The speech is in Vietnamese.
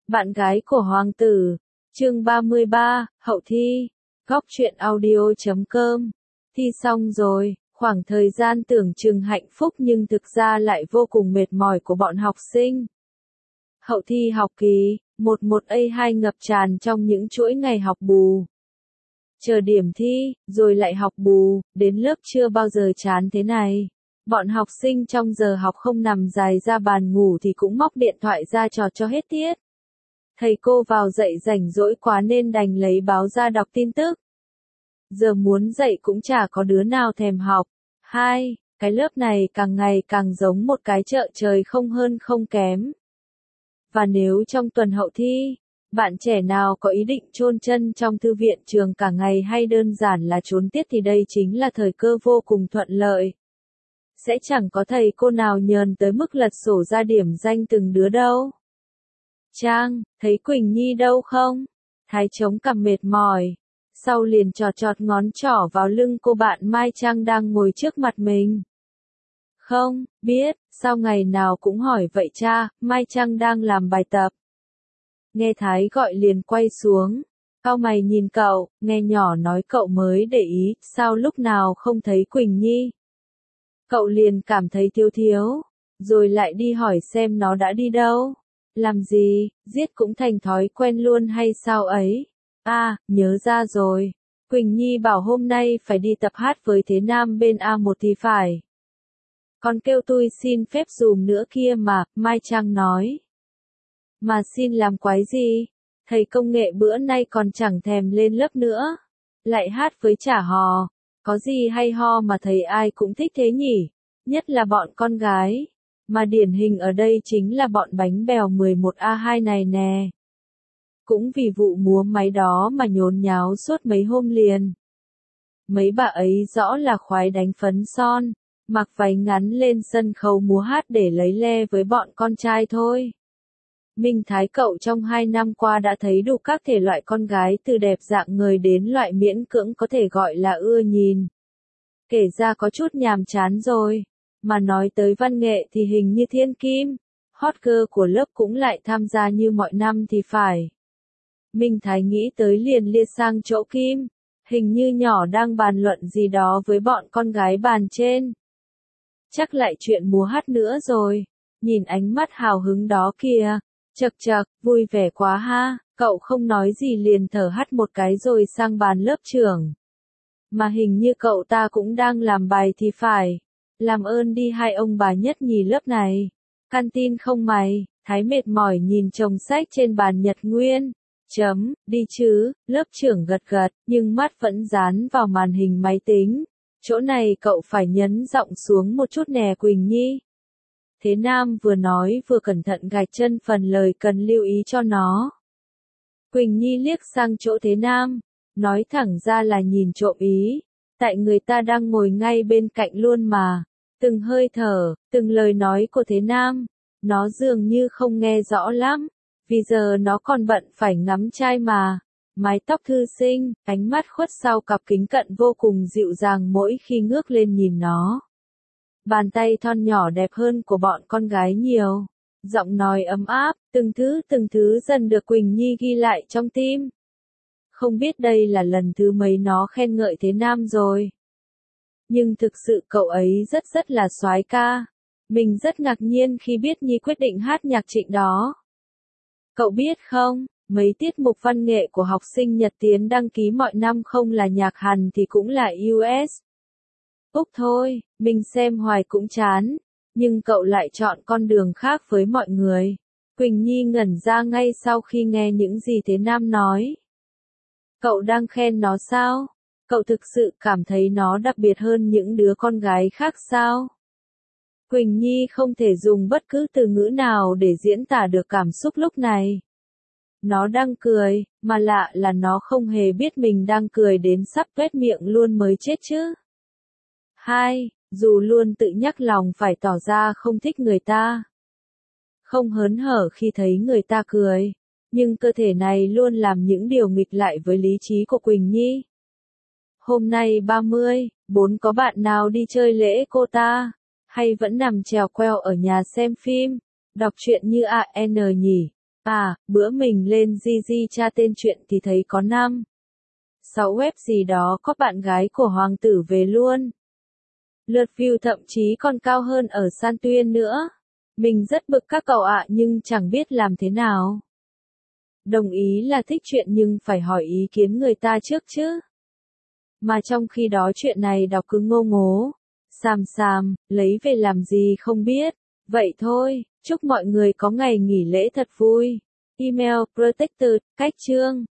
Bạn gái của hoàng tử. Chương 33, hậu thi. Góc truyện audio.com. Thi xong rồi, khoảng thời gian tưởng chừng hạnh phúc nhưng thực ra lại vô cùng mệt mỏi của bọn học sinh. Hậu thi học kỳ 11A2 ngập tràn trong những chuỗi ngày học bù. Chờ điểm thi, rồi lại học bù, đến lớp chưa bao giờ chán thế này. Bọn học sinh trong giờ học không nằm dài ra bàn ngủ thì cũng móc điện thoại ra trò cho hết tiết. Thầy cô vào dạy rảnh rỗi quá nên đành lấy báo ra đọc tin tức. Giờ muốn dạy cũng chả có đứa nào thèm học. Cái lớp này càng ngày càng giống một cái chợ trời không hơn không kém. Và nếu trong tuần hậu thi, bạn trẻ nào có ý định chôn chân trong thư viện trường cả ngày hay đơn giản là trốn tiết thì đây chính là thời cơ vô cùng thuận lợi. Sẽ chẳng có thầy cô nào nhờn tới mức lật sổ ra điểm danh từng đứa đâu. Trang, thấy Quỳnh Nhi đâu không? Thái chống cằm mệt mỏi. Sau liền chọt ngón trỏ vào lưng cô bạn Mai Trang đang ngồi trước mặt mình. Không, biết, sao ngày nào cũng hỏi vậy cha, Mai Trang đang làm bài tập. Nghe Thái gọi liền quay xuống. Cau mày nhìn cậu, nghe nhỏ nói cậu mới để ý, sao lúc nào không thấy Quỳnh Nhi? Cậu liền cảm thấy thiếu, rồi lại đi hỏi xem nó đã đi đâu. Làm gì, giết cũng thành thói quen luôn hay sao ấy? Nhớ ra rồi. Quỳnh Nhi bảo hôm nay phải đi tập hát với Thế Nam bên A1 thì phải. Còn kêu tôi xin phép dùm nữa kia mà, Mai Trang nói. Mà xin làm quái gì? Thầy công nghệ bữa nay còn chẳng thèm lên lớp nữa. Lại hát với chả hò. Có gì hay ho mà thầy ai cũng thích thế nhỉ? Nhất là bọn con gái. Mà điển hình ở đây chính là bọn bánh bèo 11A2 này nè. Cũng vì vụ múa máy đó mà nhốn nháo suốt mấy hôm liền. Mấy bà ấy rõ là khoái đánh phấn son, mặc váy ngắn lên sân khấu múa hát để lấy le với bọn con trai thôi. Minh Thái cậu trong 2 năm qua đã thấy đủ các thể loại con gái từ đẹp dạng người đến loại miễn cưỡng có thể gọi là ưa nhìn. Kể ra có chút nhàm chán rồi. Mà nói tới văn nghệ thì hình như Thiên Kim, hot girl của lớp cũng lại tham gia như mọi năm thì phải. Minh Thái nghĩ tới liền lia sang chỗ Kim, hình như nhỏ đang bàn luận gì đó với bọn con gái bàn trên. Chắc lại chuyện múa hát nữa rồi, nhìn ánh mắt hào hứng đó kìa, chật, vui vẻ quá ha, cậu không nói gì liền thở hắt một cái rồi sang bàn lớp trưởng. Mà hình như cậu ta cũng đang làm bài thì phải. Làm ơn đi hai ông bà nhất nhì lớp này. Căn tin không mày, Thái mệt mỏi nhìn chồng sách trên bàn Nhật Nguyên. Đi chứ, lớp trưởng gật, nhưng mắt vẫn dán vào màn hình máy tính. Chỗ này cậu phải nhấn giọng xuống một chút nè Quỳnh Nhi. Thế Nam vừa nói vừa cẩn thận gạch chân phần lời cần lưu ý cho nó. Quỳnh Nhi liếc sang chỗ Thế Nam, nói thẳng ra là nhìn trộm ý. Tại người ta đang ngồi ngay bên cạnh luôn mà. Từng hơi thở, từng lời nói của Thế Nam, nó dường như không nghe rõ lắm, vì giờ nó còn bận phải ngắm trai mà. Mái tóc thư sinh, ánh mắt khuất sau cặp kính cận vô cùng dịu dàng mỗi khi ngước lên nhìn nó. Bàn tay thon nhỏ đẹp hơn của bọn con gái nhiều. Giọng nói ấm áp, từng thứ dần được Quỳnh Nhi ghi lại trong tim. Không biết đây là lần thứ mấy nó khen ngợi Thế Nam rồi. Nhưng thực sự cậu ấy rất là soái ca. Mình rất ngạc nhiên khi biết Nhi quyết định hát nhạc Trịnh đó. Cậu biết không, mấy tiết mục văn nghệ của học sinh Nhật Tiến đăng ký mọi năm không là nhạc Hàn thì cũng là US. Úc thôi, mình xem hoài cũng chán. Nhưng cậu lại chọn con đường khác với mọi người. Quỳnh Nhi ngẩn ra ngay sau khi nghe những gì Thế Nam nói. Cậu đang khen nó sao? Cậu thực sự cảm thấy nó đặc biệt hơn những đứa con gái khác sao? Quỳnh Nhi không thể dùng bất cứ từ ngữ nào để diễn tả được cảm xúc lúc này. Nó đang cười, mà lạ là nó không hề biết mình đang cười đến sắp tuét miệng luôn mới chết chứ. Dù luôn tự nhắc lòng phải tỏ ra không thích người ta. Không hớn hở khi thấy người ta cười. Nhưng cơ thể này luôn làm những điều nghịch lại với lý trí của Quỳnh Nhi. Hôm nay 30, 4 có bạn nào đi chơi lễ cô ta? Hay vẫn nằm chèo queo ở nhà xem phim, đọc truyện như AN nhỉ? À, bữa mình lên GG tra tên chuyện thì thấy có 5, 6 web gì đó có bạn gái của hoàng tử về luôn. Lượt view thậm chí còn cao hơn ở San Tuyên nữa. Mình rất bực các cậu ạ nhưng chẳng biết làm thế nào. Đồng ý là thích chuyện nhưng phải hỏi ý kiến người ta trước chứ. Mà trong khi đó chuyện này đọc cứ ngô ngố. Xàm, lấy về làm gì không biết. Vậy thôi, chúc mọi người có ngày nghỉ lễ thật vui. Email protected, cách chương.